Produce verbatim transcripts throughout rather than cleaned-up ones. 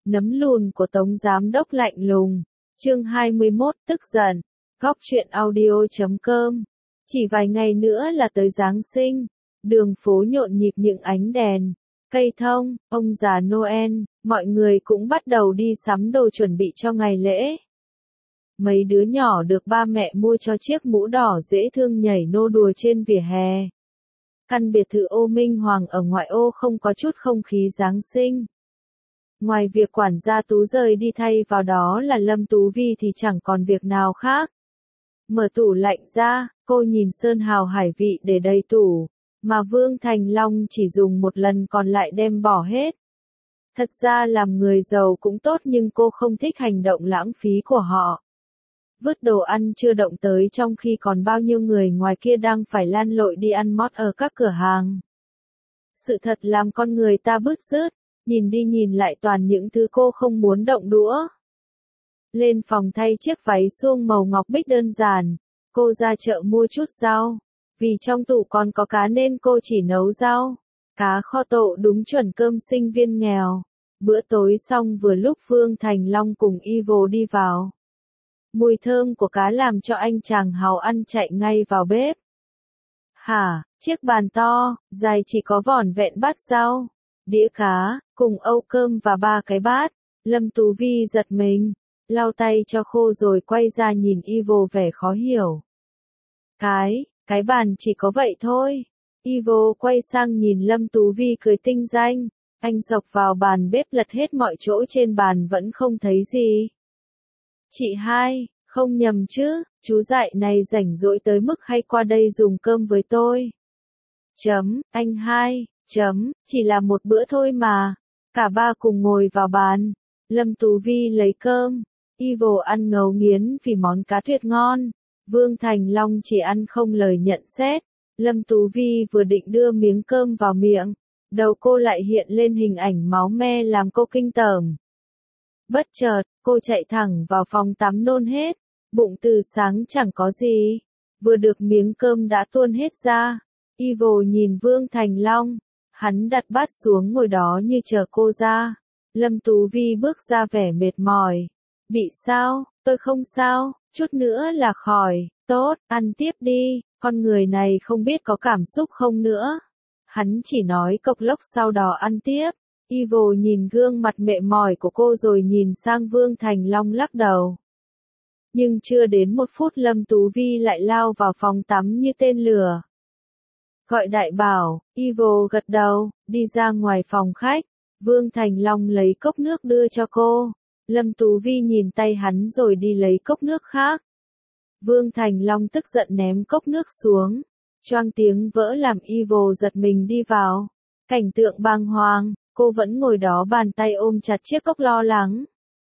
Nấm lùn của Tống Giám Đốc lạnh lùng. Chương hai mươi mốt, tức giận. Góc truyện audio chấm com. Chỉ vài ngày nữa là tới Giáng sinh. Đường phố nhộn nhịp những ánh đèn, cây thông, ông già Noel, mọi người cũng bắt đầu đi sắm đồ chuẩn bị cho ngày lễ. Mấy đứa nhỏ được ba mẹ mua cho chiếc mũ đỏ dễ thương nhảy nô đùa trên vỉa hè. Căn biệt thự ô Minh Hoàng ở ngoại ô không có chút không khí Giáng sinh. Ngoài việc quản gia Tú rời đi thay vào đó là Lâm Tú Vi thì chẳng còn việc nào khác. Mở tủ lạnh ra, cô nhìn sơn hào hải vị để đầy tủ, mà Vương Thành Long chỉ dùng một lần còn lại đem bỏ hết. Thật ra làm người giàu cũng tốt nhưng cô không thích hành động lãng phí của họ. Vứt đồ ăn chưa động tới trong khi còn bao nhiêu người ngoài kia đang phải lan lội đi ăn mót ở các cửa hàng. Sự thật làm con người ta bứt rứt, nhìn đi nhìn lại toàn những thứ cô không muốn động đũa. Lên phòng thay chiếc váy suông màu ngọc bích đơn giản, cô ra chợ mua chút rau. Vì trong tủ còn có cá nên cô chỉ nấu rau, cá kho tộ đúng chuẩn cơm sinh viên nghèo. Bữa tối xong vừa lúc Vương Thành Long cùng Ivo đi vào. Mùi thơm của cá làm cho anh chàng hào ăn chạy ngay vào bếp. Hả, chiếc bàn to, dài chỉ có vỏn vẹn bát rau, đĩa cá, cùng âu cơm và ba cái bát. Lâm Tú Vi giật mình, lau tay cho khô rồi quay ra nhìn Ivo vẻ khó hiểu. Cái, cái bàn chỉ có vậy thôi. Ivo quay sang nhìn Lâm Tú Vi cười tinh danh, anh dọc vào bàn bếp lật hết mọi chỗ trên bàn vẫn không thấy gì. Chị hai, không nhầm chứ, chú dại này rảnh rỗi tới mức hay qua đây dùng cơm với tôi. Chấm, anh hai, chấm, chỉ là một bữa thôi mà. Cả ba cùng ngồi vào bàn. Lâm Tú Vi lấy cơm, Ivo ăn ngấu nghiến vì món cá tuyệt ngon. Vương Thành Long chỉ ăn không lời nhận xét. Lâm Tú Vi vừa định đưa miếng cơm vào miệng, đầu cô lại hiện lên hình ảnh máu me làm cô kinh tởm. Bất chợt, cô chạy thẳng vào phòng tắm nôn hết, bụng từ sáng chẳng có gì, vừa được miếng cơm đã tuôn hết ra. Ivo nhìn Vương Thành Long, hắn đặt bát xuống ngồi đó như chờ cô ra. Lâm Tú Vi bước ra vẻ mệt mỏi. Bị sao? Tôi không sao, chút nữa là khỏi. Tốt, ăn tiếp đi, con người này không biết có cảm xúc không nữa. Hắn chỉ nói cộc lốc sau đó ăn tiếp. Ivo nhìn gương mặt mệt mỏi của cô rồi nhìn sang Vương Thành Long lắc đầu. Nhưng chưa đến một phút Lâm Tú Vi lại lao vào phòng tắm như tên lửa. Gọi đại bảo, Ivo gật đầu, đi ra ngoài phòng khách. Vương Thành Long lấy cốc nước đưa cho cô. Lâm Tú Vi nhìn tay hắn rồi đi lấy cốc nước khác. Vương Thành Long tức giận ném cốc nước xuống. Choang tiếng vỡ làm Ivo giật mình đi vào. Cảnh tượng bàng hoàng, cô vẫn ngồi đó bàn tay ôm chặt chiếc cốc lo lắng.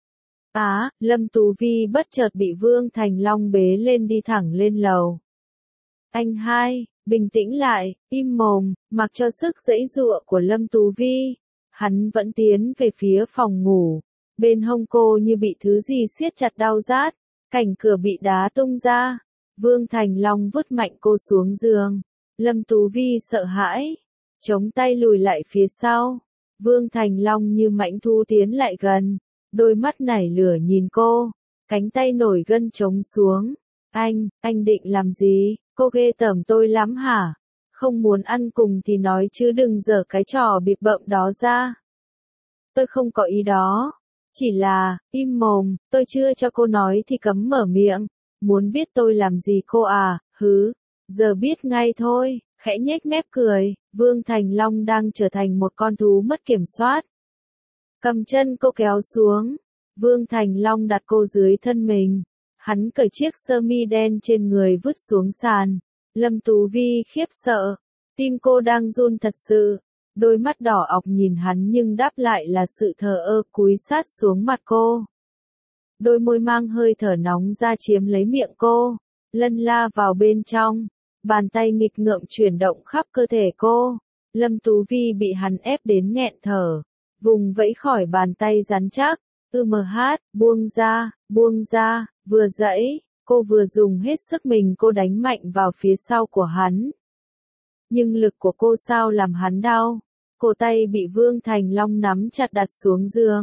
Á, Lâm Tú Vi bất chợt bị Vương Thành Long bế lên đi thẳng lên lầu. Anh hai, bình tĩnh lại, im mồm, mặc cho sức giãy giụa của Lâm Tú Vi. Hắn vẫn tiến về phía phòng ngủ. Bên hông cô như bị thứ gì siết chặt đau rát. Cảnh cửa bị đá tung ra. Vương Thành Long vứt mạnh cô xuống giường. Lâm Tú Vi sợ hãi, chống tay lùi lại phía sau. Vương Thành Long như mãnh thú tiến lại gần, đôi mắt nảy lửa nhìn cô, cánh tay nổi gân trống xuống. Anh, anh định làm gì? Cô ghê tởm tôi lắm hả? Không muốn ăn cùng thì nói chứ đừng giở cái trò bịp bợm đó ra. Tôi không có ý đó. Chỉ là, im mồm, tôi chưa cho cô nói thì cấm mở miệng. Muốn biết tôi làm gì cô à, hứ, giờ biết ngay thôi, khẽ nhếch mép cười. Vương Thành Long đang trở thành một con thú mất kiểm soát. Cầm chân cô kéo xuống. Vương Thành Long đặt cô dưới thân mình. Hắn cởi chiếc sơ mi đen trên người vứt xuống sàn. Lâm Tú Vi khiếp sợ. Tim cô đang run thật sự. Đôi mắt đỏ ọc nhìn hắn nhưng đáp lại là sự thờ ơ cúi sát xuống mặt cô. Đôi môi mang hơi thở nóng ra chiếm lấy miệng cô. Lân la vào bên trong. Bàn tay nghịch ngợm chuyển động khắp cơ thể cô. Lâm Tú Vi bị hắn ép đến nghẹn thở. Vùng vẫy khỏi bàn tay rắn chắc. Ư mờ hát, buông ra, buông ra, vừa dãy, cô vừa dùng hết sức mình cô đánh mạnh vào phía sau của hắn. Nhưng lực của cô sao làm hắn đau. Cổ tay bị Vương Thành Long nắm chặt đặt xuống giường.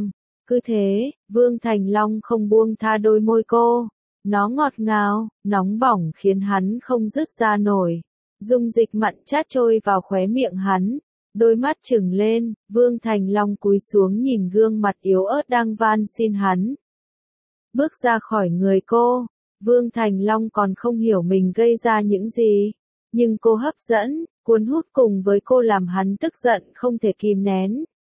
Cứ thế, Vương Thành Long không buông tha đôi môi cô. Nó ngọt ngào, nóng bỏng khiến hắn không dứt ra nổi. Dung dịch mặn chát trôi vào khóe miệng hắn. Đôi mắt trừng lên, Vương Thành Long cúi xuống nhìn gương mặt yếu ớt đang van xin hắn. Bước ra khỏi người cô, Vương Thành Long còn không hiểu mình gây ra những gì. Nhưng cô hấp dẫn, cuốn hút cùng với cô làm hắn tức giận không thể kìm nén.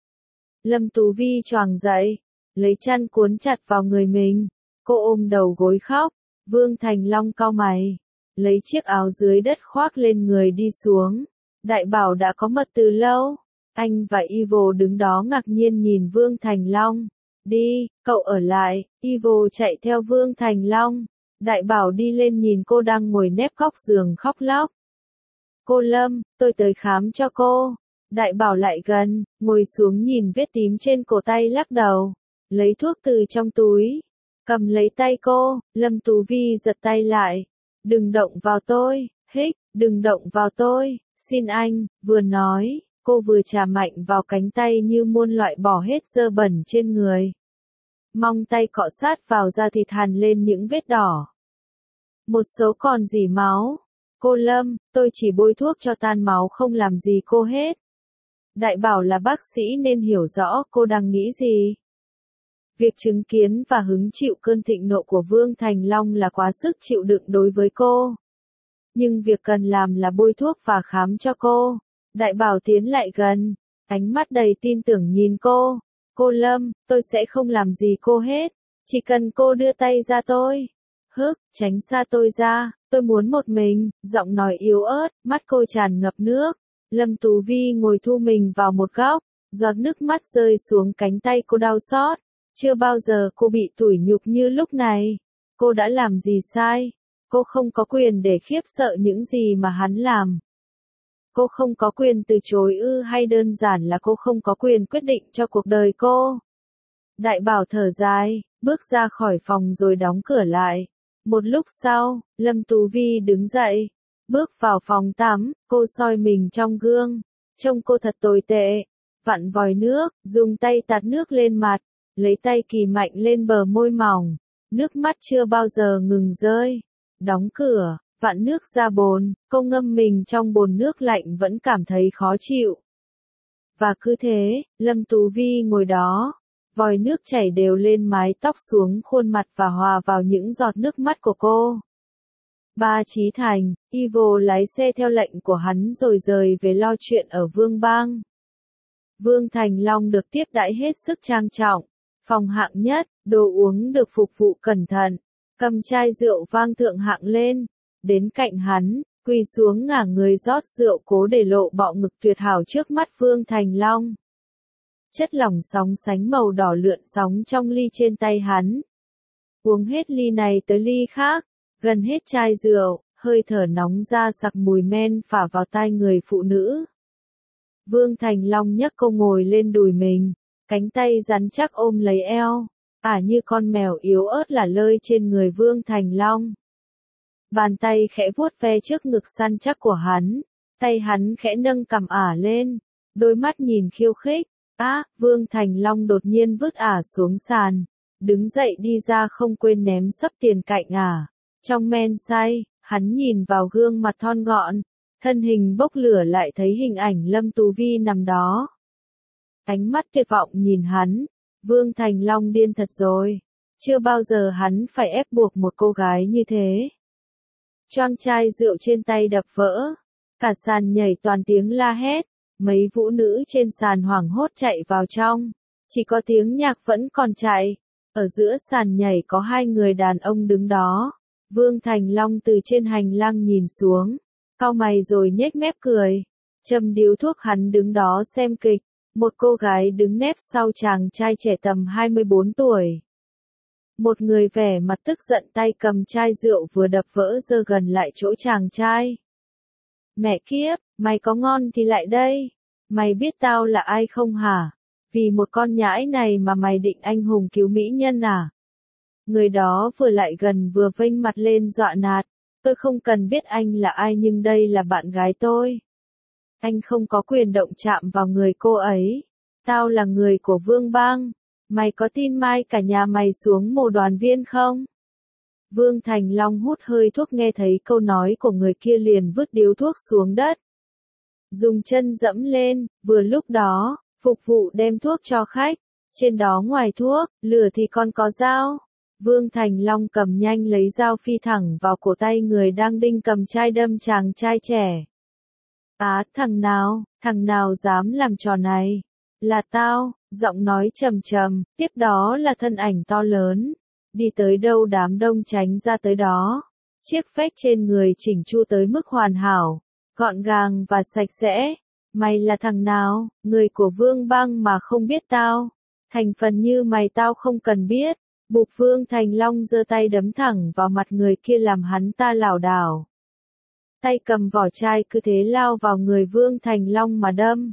Lâm Tú Vi choàng dậy, lấy chăn cuốn chặt vào người mình. Cô ôm đầu gối khóc, Vương Thành Long cau mày, lấy chiếc áo dưới đất khoác lên người đi xuống. Đại Bảo đã có mật từ lâu. Anh và Evil đứng đó ngạc nhiên nhìn Vương Thành Long. Đi, cậu ở lại. Evil chạy theo Vương Thành Long. Đại Bảo đi lên nhìn cô đang ngồi nép góc giường khóc lóc. Cô Lâm, tôi tới khám cho cô. Đại Bảo lại gần, ngồi xuống nhìn vết tím trên cổ tay lắc đầu. Lấy thuốc từ trong túi. Cầm lấy tay cô, Lâm Tú Vi giật tay lại. Đừng động vào tôi, hích, đừng động vào tôi, xin anh, vừa nói, cô vừa chà mạnh vào cánh tay như muốn loại bỏ hết dơ bẩn trên người. Mong tay cọ sát vào da thịt hằn lên những vết đỏ. Một số còn rỉ máu. Cô Lâm, tôi chỉ bôi thuốc cho tan máu không làm gì cô hết. Đại Bảo là bác sĩ nên hiểu rõ cô đang nghĩ gì. Việc chứng kiến và hứng chịu cơn thịnh nộ của Vương Thành Long là quá sức chịu đựng đối với cô. Nhưng việc cần làm là bôi thuốc và khám cho cô. Đại Bảo tiến lại gần, ánh mắt đầy tin tưởng nhìn cô. Cô Lâm, tôi sẽ không làm gì cô hết. Chỉ cần cô đưa tay ra tôi. Hức, tránh xa tôi ra, tôi muốn một mình, giọng nói yếu ớt, mắt cô tràn ngập nước. Lâm Tú Vi ngồi thu mình vào một góc, giọt nước mắt rơi xuống cánh tay cô đau xót. Chưa bao giờ cô bị tủi nhục như lúc này. Cô đã làm gì sai? Cô không có quyền để khiếp sợ những gì mà hắn làm. Cô không có quyền từ chối ư hay đơn giản là cô không có quyền quyết định cho cuộc đời cô? Đại Bảo thở dài, bước ra khỏi phòng rồi đóng cửa lại. Một lúc sau, Lâm Tú Vi đứng dậy, bước vào phòng tắm, cô soi mình trong gương. Trông cô thật tồi tệ. Vặn vòi nước, dùng tay tạt nước lên mặt. Lấy tay kỳ mạnh lên bờ môi mỏng, nước mắt chưa bao giờ ngừng rơi. Đóng cửa, vặn nước ra bồn, cô ngâm mình trong bồn nước lạnh vẫn cảm thấy khó chịu. Và cứ thế, Lâm Tú Vi ngồi đó, vòi nước chảy đều lên mái tóc xuống khuôn mặt và hòa vào những giọt nước mắt của cô. Ba Chí Thành, Evil lái xe theo lệnh của hắn rồi rời về lo chuyện ở Vương Bang. Vương Thành Long được tiếp đãi hết sức trang trọng. Phòng hạng nhất, đồ uống được phục vụ cẩn thận, cầm chai rượu vang thượng hạng lên, đến cạnh hắn, quỳ xuống ngả người rót rượu cố để lộ bọ ngực tuyệt hảo trước mắt Vương Thành Long. Chất lỏng sóng sánh màu đỏ lượn sóng trong ly trên tay hắn. Uống hết ly này tới ly khác, gần hết chai rượu, hơi thở nóng ra sặc mùi men phả vào tai người phụ nữ. Vương Thành Long nhấc cô ngồi lên đùi mình. Cánh tay rắn chắc ôm lấy eo, ả như con mèo yếu ớt lả lơi trên người Vương Thành Long. Bàn tay khẽ vuốt ve trước ngực săn chắc của hắn, tay hắn khẽ nâng cằm ả lên, đôi mắt nhìn khiêu khích. Á, Vương Thành Long đột nhiên vứt ả xuống sàn, đứng dậy đi ra không quên ném sấp tiền cạnh ả. Trong men say, hắn nhìn vào gương mặt thon gọn, thân hình bốc lửa lại thấy hình ảnh Lâm Tú Vi nằm đó. Ánh mắt tuyệt vọng nhìn hắn, Vương Thành Long điên thật rồi. Chưa bao giờ hắn phải ép buộc một cô gái như thế. Choang chai rượu trên tay đập vỡ. Cả sàn nhảy toàn tiếng la hét. Mấy vũ nữ trên sàn hoảng hốt chạy vào trong. Chỉ có tiếng nhạc vẫn còn chạy. Ở giữa sàn nhảy có hai người đàn ông đứng đó. Vương Thành Long từ trên hành lang nhìn xuống. Cau mày rồi nhếch mép cười. Châm điếu thuốc hắn đứng đó xem kịch. Một cô gái đứng nép sau chàng trai trẻ tầm hai mươi bốn tuổi. Một người vẻ mặt tức giận tay cầm chai rượu vừa đập vỡ giơ gần lại chỗ chàng trai. Mẹ kiếp, mày có ngon thì lại đây. Mày biết tao là ai không hả? Vì một con nhãi này mà mày định anh hùng cứu mỹ nhân à? Người đó vừa lại gần vừa vênh mặt lên dọa nạt. Tôi không cần biết anh là ai nhưng đây là bạn gái tôi. Anh không có quyền động chạm vào người cô ấy. Tao là người của Vương Bang. Mày có tin mai cả nhà mày xuống mồ đoàn viên không? Vương Thành Long hút hơi thuốc nghe thấy câu nói của người kia liền vứt điếu thuốc xuống đất. Dùng chân dẫm lên, vừa lúc đó, phục vụ đem thuốc cho khách. Trên đó ngoài thuốc, lửa thì còn có dao. Vương Thành Long cầm nhanh lấy dao phi thẳng vào cổ tay người đang đinh cầm chai đâm chàng trai trẻ. Á, thằng nào, thằng nào dám làm trò này? Là tao, giọng nói trầm trầm, tiếp đó là thân ảnh to lớn. Đi tới đâu đám đông tránh ra tới đó. Chiếc vest trên người chỉnh chu tới mức hoàn hảo, gọn gàng và sạch sẽ. Mày là thằng nào, người của Vương Bang mà không biết tao? Thành phần như mày tao không cần biết. Bụp. Vương Thành Long giơ tay đấm thẳng vào mặt người kia làm hắn ta lảo đảo. Tay cầm vỏ chai cứ thế lao vào người Vương Thành Long mà đâm.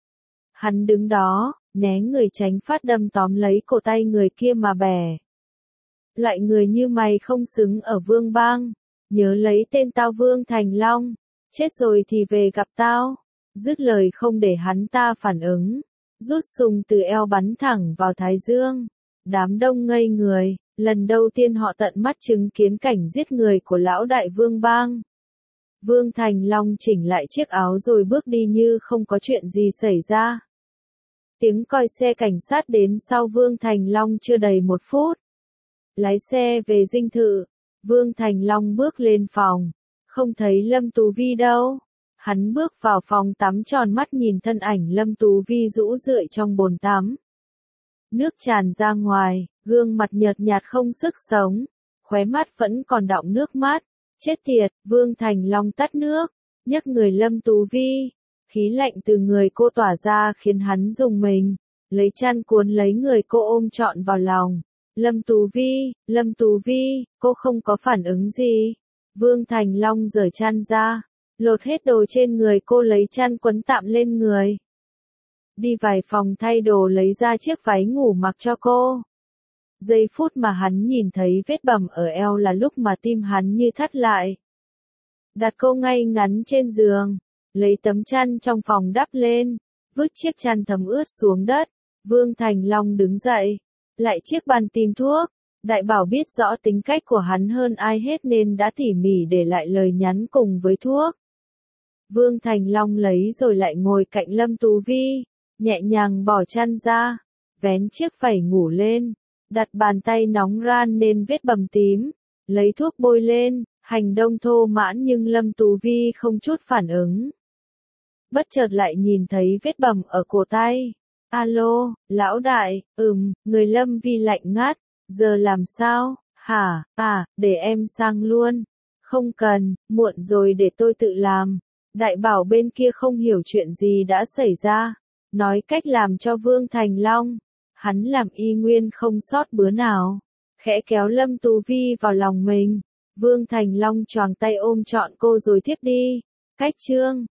Hắn đứng đó, né người tránh phát đâm tóm lấy cổ tay người kia mà bẻ. Loại người như mày không xứng ở Vương Bang. Nhớ lấy tên tao Vương Thành Long. Chết rồi thì về gặp tao. Dứt lời không để hắn ta phản ứng. Rút súng từ eo bắn thẳng vào thái dương. Đám đông ngây người, lần đầu tiên họ tận mắt chứng kiến cảnh giết người của lão đại Vương Bang. Vương Thành Long chỉnh lại chiếc áo rồi bước đi như không có chuyện gì xảy ra. Tiếng còi xe cảnh sát đến sau Vương Thành Long chưa đầy một phút. Lái xe về dinh thự, Vương Thành Long bước lên phòng, không thấy Lâm Tú Vi đâu. Hắn bước vào phòng tắm tròn mắt nhìn thân ảnh Lâm Tú Vi rũ rượi trong bồn tắm. Nước tràn ra ngoài, gương mặt nhợt nhạt không sức sống, khóe mắt vẫn còn đọng nước mắt. Chết tiệt, Vương Thành Long tắt nước, nhấc người Lâm Tú Vi. Khí lạnh từ người cô tỏa ra khiến hắn rùng mình, lấy chăn cuốn lấy người cô ôm trọn vào lòng. Lâm Tú Vi, Lâm Tú Vi, cô không có phản ứng gì. Vương Thành Long giở chăn ra, lột hết đồ trên người cô lấy chăn quấn tạm lên người. Đi vài phòng thay đồ lấy ra chiếc váy ngủ mặc cho cô. Giây phút mà hắn nhìn thấy vết bầm ở eo là lúc mà tim hắn như thắt lại. Đặt cô ngay ngắn trên giường, lấy tấm chăn trong phòng đắp lên, vứt chiếc chăn thấm ướt xuống đất. Vương Thành Long đứng dậy, lại chiếc bàn tìm thuốc. Đại bảo biết rõ tính cách của hắn hơn ai hết nên đã tỉ mỉ để lại lời nhắn cùng với thuốc. Vương Thành Long lấy rồi lại ngồi cạnh Lâm Tú Vi, nhẹ nhàng bỏ chăn ra, vén chiếc vảy ngủ lên, đặt bàn tay nóng ran nên vết bầm tím, lấy thuốc bôi lên, hành động thô mãn nhưng Lâm Tú Vi không chút phản ứng. Bất chợt lại nhìn thấy vết bầm ở cổ tay. Alo, lão đại, ừm, người Lâm Vi lạnh ngắt, giờ làm sao, hả, à, để em sang luôn. Không cần, muộn rồi để tôi tự làm. Đại bảo bên kia không hiểu chuyện gì đã xảy ra, nói cách làm cho Vương Thành Long. Hắn làm y nguyên không sót bữa nào, khẽ kéo Lâm Tú Vi vào lòng mình. Vương Thành Long choàng tay ôm trọn cô rồi thiếp đi. Cách chương